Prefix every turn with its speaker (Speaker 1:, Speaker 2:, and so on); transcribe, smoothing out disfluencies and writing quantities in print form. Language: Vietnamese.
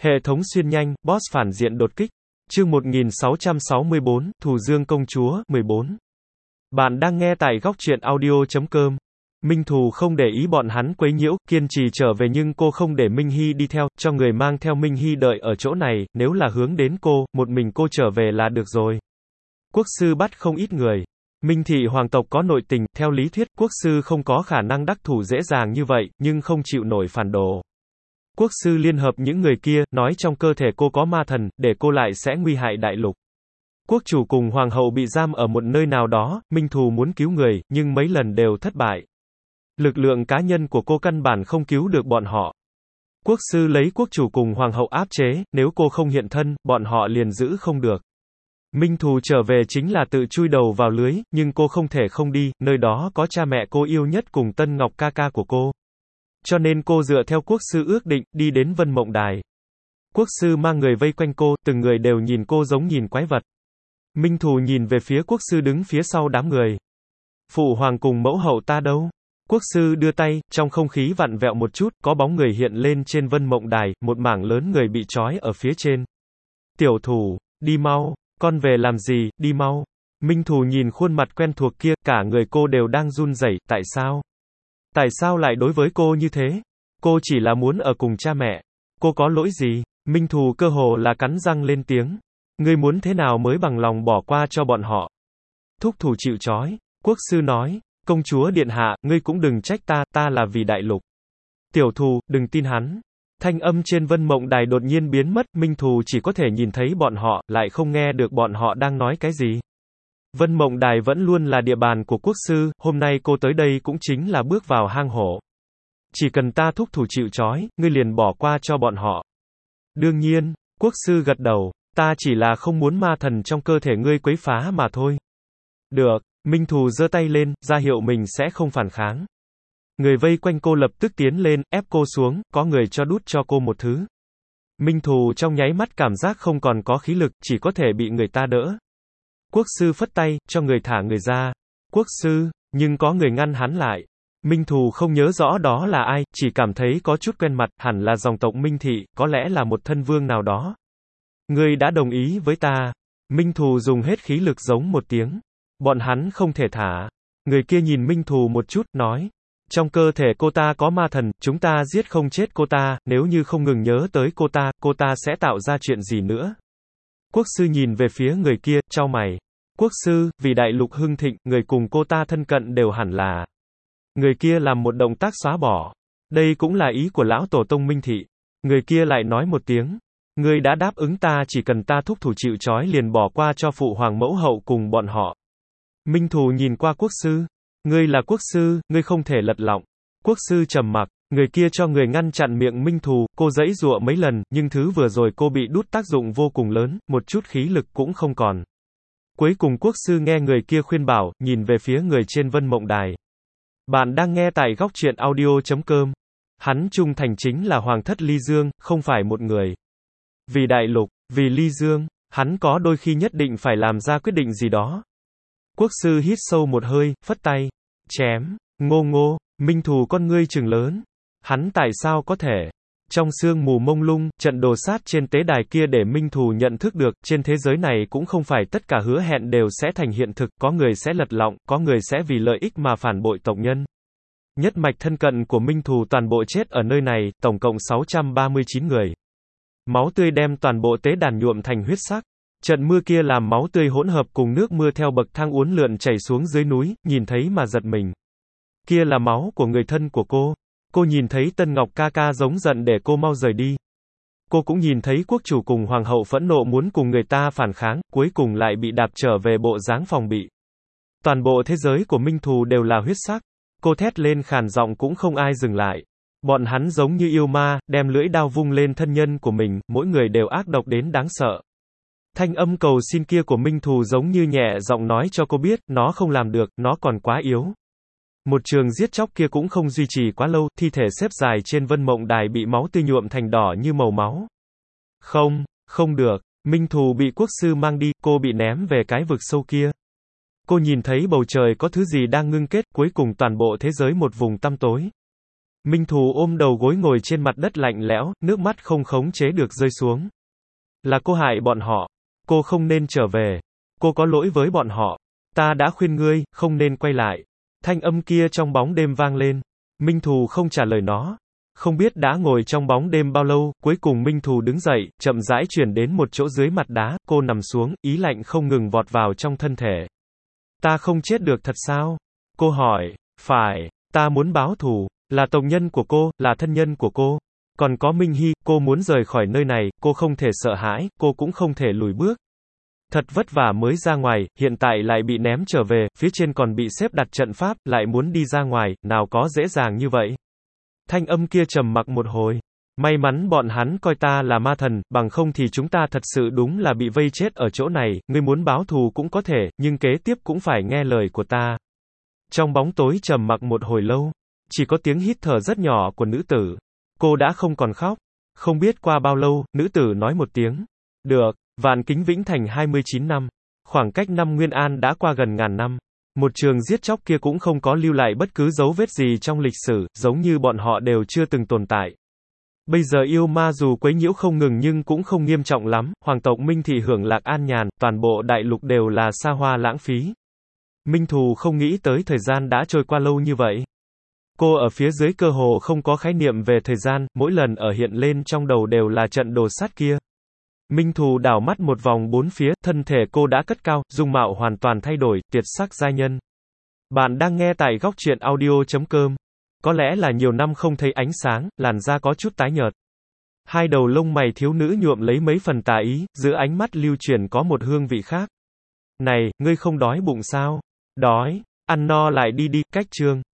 Speaker 1: Hệ thống xuyên nhanh, boss phản diện đột kích. Chương 1664, Thù Dương công chúa, 14. Bạn đang nghe tại góc truyện audio.com. Minh Thù không để ý bọn hắn quấy nhiễu, kiên trì trở về nhưng cô không để Minh Hy đi theo, cho người mang theo Minh Hy đợi ở chỗ này, nếu là hướng đến cô, một mình cô trở về là được rồi. Quốc sư bắt không ít người. Minh thị hoàng tộc có nội tình, theo lý thuyết, quốc sư không có khả năng đắc thủ dễ dàng như vậy, nhưng không chịu nổi phản đồ. Quốc sư liên hợp những người kia, nói trong cơ thể cô có ma thần, để cô lại sẽ nguy hại đại lục. Quốc chủ cùng hoàng hậu bị giam ở một nơi nào đó, Minh Thù muốn cứu người, nhưng mấy lần đều thất bại. Lực lượng cá nhân của cô căn bản không cứu được bọn họ. Quốc sư lấy quốc chủ cùng hoàng hậu áp chế, nếu cô không hiện thân, bọn họ liền giữ không được. Minh Thù trở về chính là tự chui đầu vào lưới, nhưng cô không thể không đi, nơi đó có cha mẹ cô yêu nhất cùng Tân Ngọc ca ca của cô. Cho nên cô dựa theo quốc sư ước định, đi đến Vân Mộng Đài. Quốc sư mang người vây quanh cô, từng người đều nhìn cô giống nhìn quái vật. Minh Thù nhìn về phía quốc sư đứng phía sau đám người. Phụ hoàng cùng mẫu hậu ta đâu? Quốc sư đưa tay, trong không khí vặn vẹo một chút, có bóng người hiện lên trên Vân Mộng Đài, một mảng lớn người bị trói ở phía trên. Tiểu Thù, đi mau, con về làm gì, đi mau. Minh Thù nhìn khuôn mặt quen thuộc kia, cả người cô đều đang run rẩy, tại sao? Tại sao lại đối với cô như thế? Cô chỉ là muốn ở cùng cha mẹ. Cô có lỗi gì? Minh Thù cơ hồ là cắn răng lên tiếng. Ngươi muốn thế nào mới bằng lòng bỏ qua cho bọn họ? Thúc thủ chịu trói. Quốc sư nói, công chúa điện hạ, ngươi cũng đừng trách ta, ta là vì đại lục. Tiểu Thù, đừng tin hắn. Thanh âm trên Vân Mộng Đài đột nhiên biến mất, Minh Thù chỉ có thể nhìn thấy bọn họ, lại không nghe được bọn họ đang nói cái gì. Vân Mộng Đài vẫn luôn là địa bàn của quốc sư, hôm nay cô tới đây cũng chính là bước vào hang hổ. Chỉ cần ta thúc thủ chịu trói, ngươi liền bỏ qua cho bọn họ. Đương nhiên, quốc sư gật đầu, ta chỉ là không muốn ma thần trong cơ thể ngươi quấy phá mà thôi. Được, Minh Thù giơ tay lên, ra hiệu mình sẽ không phản kháng. Người vây quanh cô lập tức tiến lên, ép cô xuống, có người cho đút cho cô một thứ. Minh Thù trong nháy mắt cảm giác không còn có khí lực, chỉ có thể bị người ta đỡ. Quốc sư phất tay, cho người thả người ra. Quốc sư, nhưng có người ngăn hắn lại. Minh Thù không nhớ rõ đó là ai, chỉ cảm thấy có chút quen mặt, hẳn là dòng tộc Minh Thị, có lẽ là một thân vương nào đó. Ngươi đã đồng ý với ta. Minh Thù dùng hết khí lực giống một tiếng. Bọn hắn không thể thả. Người kia nhìn Minh Thù một chút, nói. Trong cơ thể cô ta có ma thần, chúng ta giết không chết cô ta, nếu như không ngừng nhớ tới cô ta sẽ tạo ra chuyện gì nữa? Quốc sư nhìn về phía người kia, chau mày. Quốc sư, vì đại lục hưng thịnh, người cùng cô ta thân cận đều hẳn là. Người kia làm một động tác xóa bỏ. Đây cũng là ý của lão tổ tông Minh Thị. Người kia lại nói một tiếng. Ngươi đã đáp ứng ta chỉ cần ta thúc thủ chịu trói liền bỏ qua cho phụ hoàng mẫu hậu cùng bọn họ. Minh Thù nhìn qua quốc sư. Ngươi là quốc sư, ngươi không thể lật lọng. Quốc sư trầm mặc. Người kia cho người ngăn chặn miệng Minh Thù, cô giãy giụa mấy lần, nhưng thứ vừa rồi cô bị đút tác dụng vô cùng lớn, một chút khí lực cũng không còn. Cuối cùng quốc sư nghe người kia khuyên bảo, nhìn về phía người trên Vân Mộng Đài. Bạn đang nghe tại góc truyện audio.com. Hắn trung thành chính là Hoàng thất Ly Dương, không phải một người. Vì đại lục, vì Ly Dương, hắn có đôi khi nhất định phải làm ra quyết định gì đó. Quốc sư hít sâu một hơi, phất tay. Chém, ngô ngô, Minh Thù con ngươi trừng lớn. Hắn tại sao có thể? Trong sương mù mông lung, trận đồ sát trên tế đài kia để Minh Thù nhận thức được, trên thế giới này cũng không phải tất cả hứa hẹn đều sẽ thành hiện thực, có người sẽ lật lọng, có người sẽ vì lợi ích mà phản bội tộc nhân. Nhất mạch thân cận của Minh Thù toàn bộ chết ở nơi này, tổng cộng 639 người. Máu tươi đem toàn bộ tế đàn nhuộm thành huyết sắc. Trận mưa kia làm máu tươi hỗn hợp cùng nước mưa theo bậc thang uốn lượn chảy xuống dưới núi, nhìn thấy mà giật mình. Kia là máu của người thân của cô. Cô nhìn thấy Tân Ngọc ca ca giống giận để cô mau rời đi. Cô cũng nhìn thấy quốc chủ cùng hoàng hậu phẫn nộ muốn cùng người ta phản kháng, cuối cùng lại bị đạp trở về bộ dáng phòng bị. Toàn bộ thế giới của Minh Thù đều là huyết sắc. Cô thét lên khàn giọng cũng không ai dừng lại. Bọn hắn giống như yêu ma, đem lưỡi đao vung lên thân nhân của mình, mỗi người đều ác độc đến đáng sợ. Thanh âm cầu xin kia của Minh Thù giống như nhẹ giọng nói cho cô biết, nó không làm được, nó còn quá yếu. Một trường giết chóc kia cũng không duy trì quá lâu, thi thể xếp dài trên Vân Mộng Đài bị máu tươi nhuộm thành đỏ như màu máu. Không, không được, Minh Thù bị quốc sư mang đi, cô bị ném về cái vực sâu kia. Cô nhìn thấy bầu trời có thứ gì đang ngưng kết, cuối cùng toàn bộ thế giới một vùng tăm tối. Minh Thù ôm đầu gối ngồi trên mặt đất lạnh lẽo, nước mắt không khống chế được rơi xuống. Là cô hại bọn họ. Cô không nên trở về. Cô có lỗi với bọn họ. Ta đã khuyên ngươi, không nên quay lại. Thanh âm kia trong bóng đêm vang lên. Minh Thù không trả lời nó. Không biết đã ngồi trong bóng đêm bao lâu, cuối cùng Minh Thù đứng dậy, chậm rãi chuyển đến một chỗ dưới mặt đá, cô nằm xuống, ý lạnh không ngừng vọt vào trong thân thể. Ta không chết được thật sao? Cô hỏi. Phải, ta muốn báo thù, là tộc nhân của cô, là thân nhân của cô. Còn có Minh Hy, cô muốn rời khỏi nơi này, cô không thể sợ hãi, cô cũng không thể lùi bước. Thật vất vả mới ra ngoài, hiện tại lại bị ném trở về, phía trên còn bị xếp đặt trận pháp, lại muốn đi ra ngoài, nào có dễ dàng như vậy. Thanh âm kia trầm mặc một hồi. May mắn bọn hắn coi ta là ma thần, bằng không thì chúng ta thật sự đúng là bị vây chết ở chỗ này, ngươi muốn báo thù cũng có thể, nhưng kế tiếp cũng phải nghe lời của ta. Trong bóng tối trầm mặc một hồi lâu, chỉ có tiếng hít thở rất nhỏ của nữ tử. Cô đã không còn khóc. Không biết qua bao lâu, nữ tử nói một tiếng. Được, Vạn Kính Vĩnh Thành 29 năm. Khoảng cách năm Nguyên An đã qua gần ngàn năm. Một trường giết chóc kia cũng không có lưu lại bất cứ dấu vết gì trong lịch sử, giống như bọn họ đều chưa từng tồn tại. Bây giờ yêu ma dù quấy nhiễu không ngừng nhưng cũng không nghiêm trọng lắm, hoàng tộc Minh thì hưởng lạc an nhàn, toàn bộ đại lục đều là xa hoa lãng phí. Minh Thù không nghĩ tới thời gian đã trôi qua lâu như vậy. Cô ở phía dưới cơ hồ không có khái niệm về thời gian, mỗi lần ở hiện lên trong đầu đều là trận đồ sát kia. Minh Thù đảo mắt một vòng bốn phía, thân thể cô đã cất cao, dung mạo hoàn toàn thay đổi, tuyệt sắc giai nhân. Bạn đang nghe tại góc truyện audio.com. Có lẽ là nhiều năm không thấy ánh sáng, làn da có chút tái nhợt. Hai đầu lông mày thiếu nữ nhuộm lấy mấy phần tà ý, giữa ánh mắt lưu chuyển có một hương vị khác. Này, ngươi không đói bụng sao? Đói, ăn no lại đi đi, cách chương.